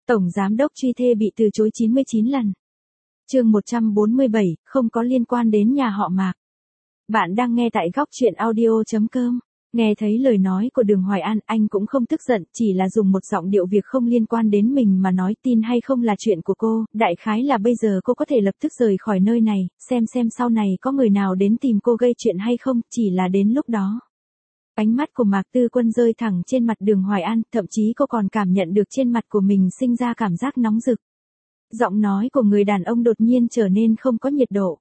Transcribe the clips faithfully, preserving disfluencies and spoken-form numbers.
Tổng giám đốc truy thê bị từ chối chín mươi chín lần. Chương một trăm bốn mươi bảy, không có liên quan đến nhà họ Mạc. Bạn đang nghe tại góc truyện audio chấm com. Nghe thấy lời nói của Đường Hoài An, anh cũng không tức giận, chỉ là dùng một giọng điệu việc không liên quan đến mình mà nói, tin hay không là chuyện của cô, đại khái là bây giờ cô có thể lập tức rời khỏi nơi này, xem xem sau này có người nào đến tìm cô gây chuyện hay không, chỉ là đến lúc đó. Ánh mắt của Mạc Tư Quân rơi thẳng trên mặt Đường Hoài An, thậm chí cô còn cảm nhận được trên mặt của mình sinh ra cảm giác nóng rực. Giọng nói của người đàn ông đột nhiên trở nên không có nhiệt độ.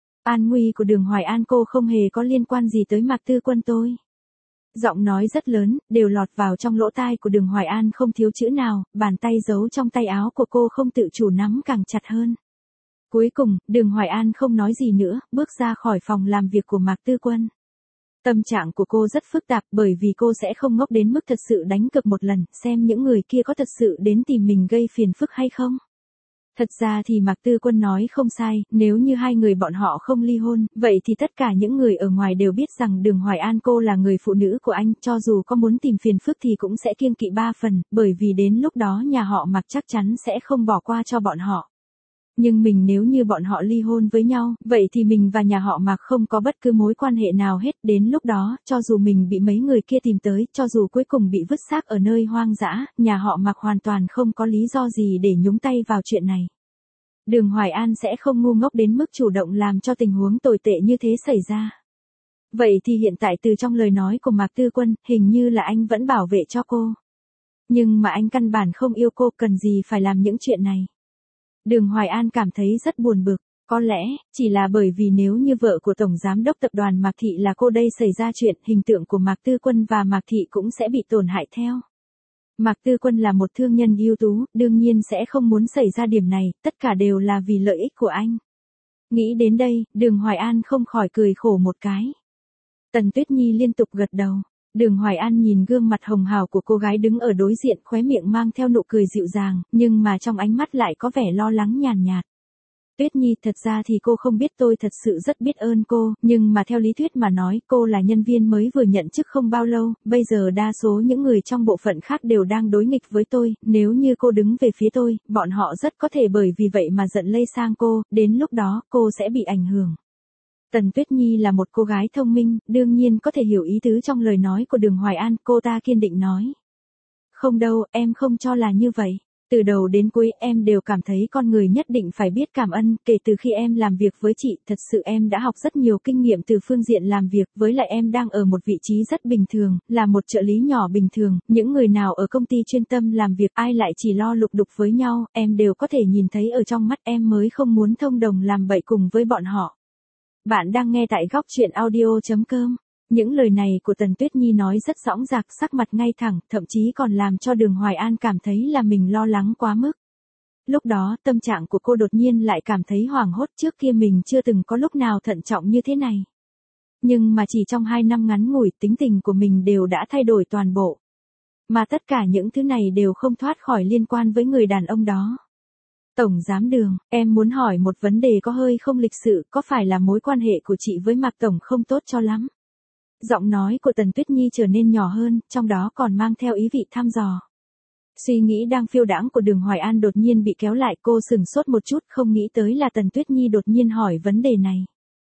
An nguy của Đường Hoài An cô không hề có liên quan gì tới Mạc Tư Quân tôi. Giọng nói rất lớn, đều lọt vào trong lỗ tai của Đường Hoài An không thiếu chữ nào, bàn tay giấu trong tay áo của cô không tự chủ nắm càng chặt hơn. Cuối cùng, Đường Hoài An không nói gì nữa, bước ra khỏi phòng làm việc của Mạc Tư Quân. Tâm trạng của cô rất phức tạp bởi vì cô sẽ không ngốc đến mức thật sự đánh cược một lần, xem những người kia có thật sự đến tìm mình gây phiền phức hay không. Thật ra thì Mạc Tư Quân nói không sai, nếu như hai người bọn họ không ly hôn, vậy thì tất cả những người ở ngoài đều biết rằng Đường Hoài An cô là người phụ nữ của anh, cho dù có muốn tìm phiền phức thì cũng sẽ kiêng kỵ ba phần, bởi vì đến lúc đó nhà họ Mạc chắc chắn sẽ không bỏ qua cho bọn họ. Nhưng mình nếu như bọn họ ly hôn với nhau, vậy thì mình và nhà họ Mạc không có bất cứ mối quan hệ nào hết, đến lúc đó, cho dù mình bị mấy người kia tìm tới, cho dù cuối cùng bị vứt xác ở nơi hoang dã, nhà họ Mạc hoàn toàn không có lý do gì để nhúng tay vào chuyện này. Đường Hoài An sẽ không ngu ngốc đến mức chủ động làm cho tình huống tồi tệ như thế xảy ra. Vậy thì hiện tại từ trong lời nói của Mạc Tư Quân, hình như là anh vẫn bảo vệ cho cô. Nhưng mà anh căn bản không yêu cô, cần gì phải làm những chuyện này. Đường Hoài An cảm thấy rất buồn bực, có lẽ, chỉ là bởi vì nếu như vợ của Tổng Giám đốc Tập đoàn Mạc Thị là cô đây xảy ra chuyện, hình tượng của Mạc Tư Quân và Mạc Thị cũng sẽ bị tổn hại theo. Mạc Tư Quân là một thương nhân ưu tú, đương nhiên sẽ không muốn xảy ra điểm này, tất cả đều là vì lợi ích của anh. Nghĩ đến đây, Đường Hoài An không khỏi cười khổ một cái. Tần Tuyết Nhi liên tục gật đầu. Đường Hoài An nhìn gương mặt hồng hào của cô gái đứng ở đối diện, khóe miệng mang theo nụ cười dịu dàng, nhưng mà trong ánh mắt lại có vẻ lo lắng nhàn nhạt. Tuyết Nhi, thật ra thì cô không biết tôi thật sự rất biết ơn cô, nhưng mà theo lý thuyết mà nói, cô là nhân viên mới vừa nhận chức không bao lâu, bây giờ đa số những người trong bộ phận khác đều đang đối nghịch với tôi, nếu như cô đứng về phía tôi, bọn họ rất có thể bởi vì vậy mà giận lây sang cô, đến lúc đó, cô sẽ bị ảnh hưởng. Tần Tuyết Nhi là một cô gái thông minh, đương nhiên có thể hiểu ý tứ trong lời nói của Đường Hoài An, cô ta kiên định nói. Không đâu, em không cho là như vậy. Từ đầu đến cuối em đều cảm thấy con người nhất định phải biết cảm ơn, kể từ khi em làm việc với chị, thật sự em đã học rất nhiều kinh nghiệm từ phương diện làm việc, với lại em đang ở một vị trí rất bình thường, là một trợ lý nhỏ bình thường, những người nào ở công ty chuyên tâm làm việc, ai lại chỉ lo lục đục với nhau, em đều có thể nhìn thấy ở trong mắt, em mới không muốn thông đồng làm bậy cùng với bọn họ. Bạn đang nghe tại góc truyện audio chấm com. Những lời này của Tần Tuyết Nhi nói rất dõng dạc, sắc mặt ngay thẳng, thậm chí còn làm cho Đường Hoài An cảm thấy là mình lo lắng quá mức. Lúc đó, tâm trạng của cô đột nhiên lại cảm thấy hoảng hốt, trước kia mình chưa từng có lúc nào thận trọng như thế này. Nhưng mà chỉ trong hai năm ngắn ngủi, tính tình của mình đều đã thay đổi toàn bộ. Mà tất cả những thứ này đều không thoát khỏi liên quan với người đàn ông đó. Tổng Giám Đường, em muốn hỏi một vấn đề có hơi không lịch sự, có phải là mối quan hệ của chị với Mạc Tổng không tốt cho lắm? Giọng nói của Tần Tuyết Nhi trở nên nhỏ hơn, trong đó còn mang theo ý vị thăm dò. Suy nghĩ đang phiêu đãng của Đường Hoài An đột nhiên bị kéo lại, cô sừng sốt một chút, không nghĩ tới là Tần Tuyết Nhi đột nhiên hỏi vấn đề này.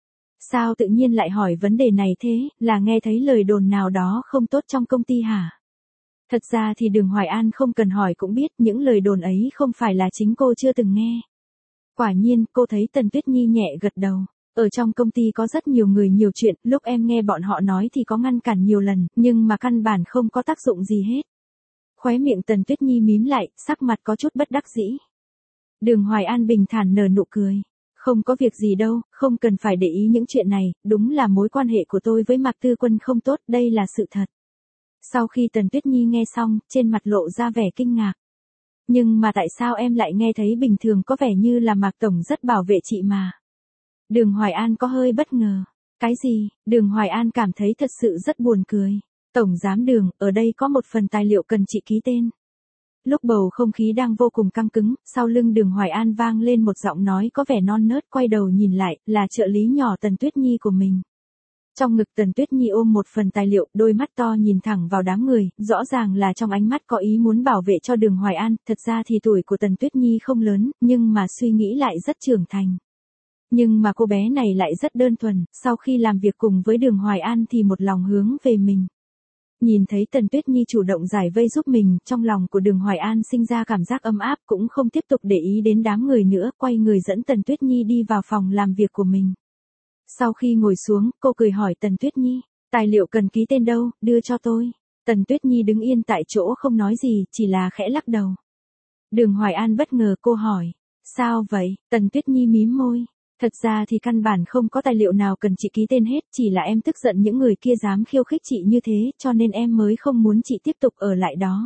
Sao tự nhiên lại hỏi vấn đề này thế, là nghe thấy lời đồn nào đó không tốt trong công ty hả? Thật ra thì Đường Hoài An không cần hỏi cũng biết, những lời đồn ấy không phải là chính cô chưa từng nghe. Quả nhiên, cô thấy Tần Tuyết Nhi nhẹ gật đầu. Ở trong công ty có rất nhiều người nhiều chuyện, lúc em nghe bọn họ nói thì có ngăn cản nhiều lần, nhưng mà căn bản không có tác dụng gì hết. Khóe miệng Tần Tuyết Nhi mím lại, sắc mặt có chút bất đắc dĩ. Đường Hoài An bình thản nở nụ cười. Không có việc gì đâu, không cần phải để ý những chuyện này, đúng là mối quan hệ của tôi với Mạc Tư Quân không tốt, đây là sự thật. Sau khi Tần Tuyết Nhi nghe xong, trên mặt lộ ra vẻ kinh ngạc. Nhưng mà tại sao em lại nghe thấy bình thường, có vẻ như là Mạc Tổng rất bảo vệ chị mà. Đường Hoài An có hơi bất ngờ. Cái gì? Đường Hoài An cảm thấy thật sự rất buồn cười. Tổng Giám Đường, ở đây có một phần tài liệu cần chị ký tên. Lúc bầu không khí đang vô cùng căng cứng, sau lưng Đường Hoài An vang lên một giọng nói có vẻ non nớt, quay đầu nhìn lại, là trợ lý nhỏ Tần Tuyết Nhi của mình. Trong ngực Tần Tuyết Nhi ôm một phần tài liệu, đôi mắt to nhìn thẳng vào đám người, rõ ràng là trong ánh mắt có ý muốn bảo vệ cho Đường Hoài An, thật ra thì tuổi của Tần Tuyết Nhi không lớn, nhưng mà suy nghĩ lại rất trưởng thành. Nhưng mà cô bé này lại rất đơn thuần, sau khi làm việc cùng với Đường Hoài An thì một lòng hướng về mình. Nhìn thấy Tần Tuyết Nhi chủ động giải vây giúp mình, trong lòng của Đường Hoài An sinh ra cảm giác ấm áp, cũng không tiếp tục để ý đến đám người nữa, quay người dẫn Tần Tuyết Nhi đi vào phòng làm việc của mình. Sau khi ngồi xuống, cô cười hỏi Tần Tuyết Nhi, tài liệu cần ký tên đâu, đưa cho tôi. Tần Tuyết Nhi đứng yên tại chỗ không nói gì, chỉ là khẽ lắc đầu. Đường Hoài An bất ngờ, cô hỏi, sao vậy? Tần Tuyết Nhi mím môi. Thật ra thì căn bản không có tài liệu nào cần chị ký tên hết, chỉ là em tức giận những người kia dám khiêu khích chị như thế, cho nên em mới không muốn chị tiếp tục ở lại đó.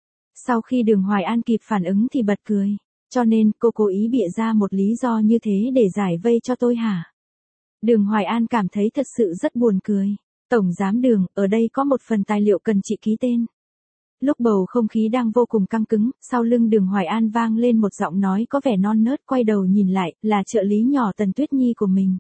Sau khi Đường Hoài An kịp phản ứng thì bật cười. Cho nên, cô cố ý bịa ra một lý do như thế để giải vây cho tôi hả? Đường Hoài An cảm thấy thật sự rất buồn cười. Tổng giám Đường, ở đây có một phần tài liệu cần chị ký tên. Lúc bầu không khí đang vô cùng căng cứng, sau lưng Đường Hoài An vang lên một giọng nói có vẻ non nớt, quay đầu nhìn lại, là trợ lý nhỏ Tần Tuyết Nhi của mình.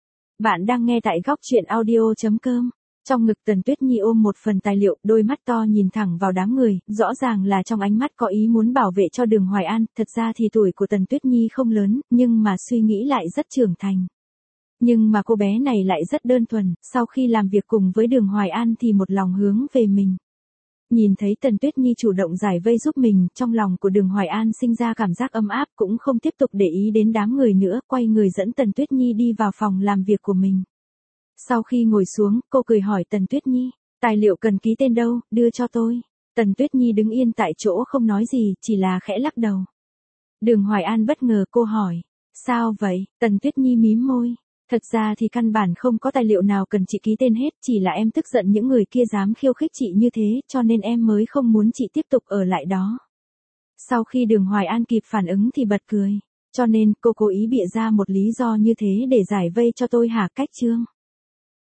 Bạn đang nghe tại góc truyện audio chấm com. Trong ngực Tần Tuyết Nhi ôm một phần tài liệu, đôi mắt to nhìn thẳng vào đám người, rõ ràng là trong ánh mắt có ý muốn bảo vệ cho Đường Hoài An, thật ra thì tuổi của Tần Tuyết Nhi không lớn, nhưng mà suy nghĩ lại rất trưởng thành. Nhưng mà cô bé này lại rất đơn thuần, sau khi làm việc cùng với Đường Hoài An thì một lòng hướng về mình. Nhìn thấy Tần Tuyết Nhi chủ động giải vây giúp mình, trong lòng của Đường Hoài An sinh ra cảm giác ấm áp, cũng không tiếp tục để ý đến đám người nữa, quay người dẫn Tần Tuyết Nhi đi vào phòng làm việc của mình. Sau khi ngồi xuống, cô cười hỏi Tần Tuyết Nhi, tài liệu cần ký tên đâu, đưa cho tôi. Tần Tuyết Nhi đứng yên tại chỗ không nói gì, chỉ là khẽ lắc đầu. Đường Hoài An bất ngờ, cô hỏi, sao vậy? Tần Tuyết Nhi mím môi. Thật ra thì căn bản không có tài liệu nào cần chị ký tên hết, chỉ là em tức giận những người kia dám khiêu khích chị như thế, cho nên em mới không muốn chị tiếp tục ở lại đó. Sau khi Đường Hoài An kịp phản ứng thì bật cười. Cho nên, cô cố ý bịa ra một lý do như thế để giải vây cho tôi hả? Cách chương.